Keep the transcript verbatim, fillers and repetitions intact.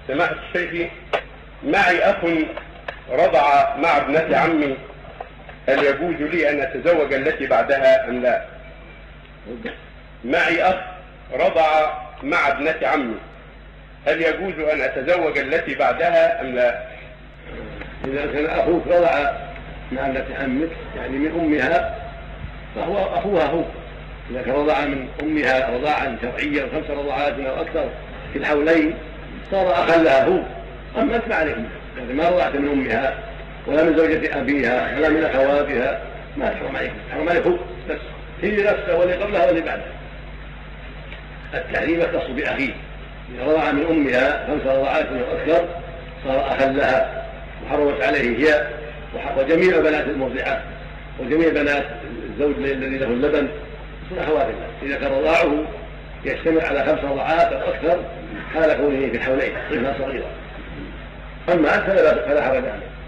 سماحة الشيخ، معي أخ رضع مع ابنة عمي، هل يجوز لي أن أتزوج التي بعدها أم لا؟ معي أخ رضع مع ابنة عمي، هل يجوز أن أتزوج التي بعدها أم لا؟ إذا كان أخوك رضع مع ابنة عمك يعني من أمها فهو أخوها هو. إذا كان رضع من أمها رضاعا شرعيا خمس رضعات أو أكثر في الحولين صار أخا لها هو. أما أنت ما عليك، يعني ما رضعت من أمها ولا من زوجة أبيها ولا من أخواتها ما تحرم عليك، تحرم عليك هو بس، هي نفسها واللي قبلها واللي بعدها. التحريم يختص بأخيه، إذا رضع من أمها خمس رضعات أو أكثر صار أخا لها وحرمت عليه هي وجميع بنات المرضعات وجميع بنات الزوج الذي له اللبن من أخوات الله، إذا كان رضاعه يشتمل على خمس رضعات أو أكثر حال كونه في الحولين طفلا صغيرا. أما أنت فلا حرج عليه.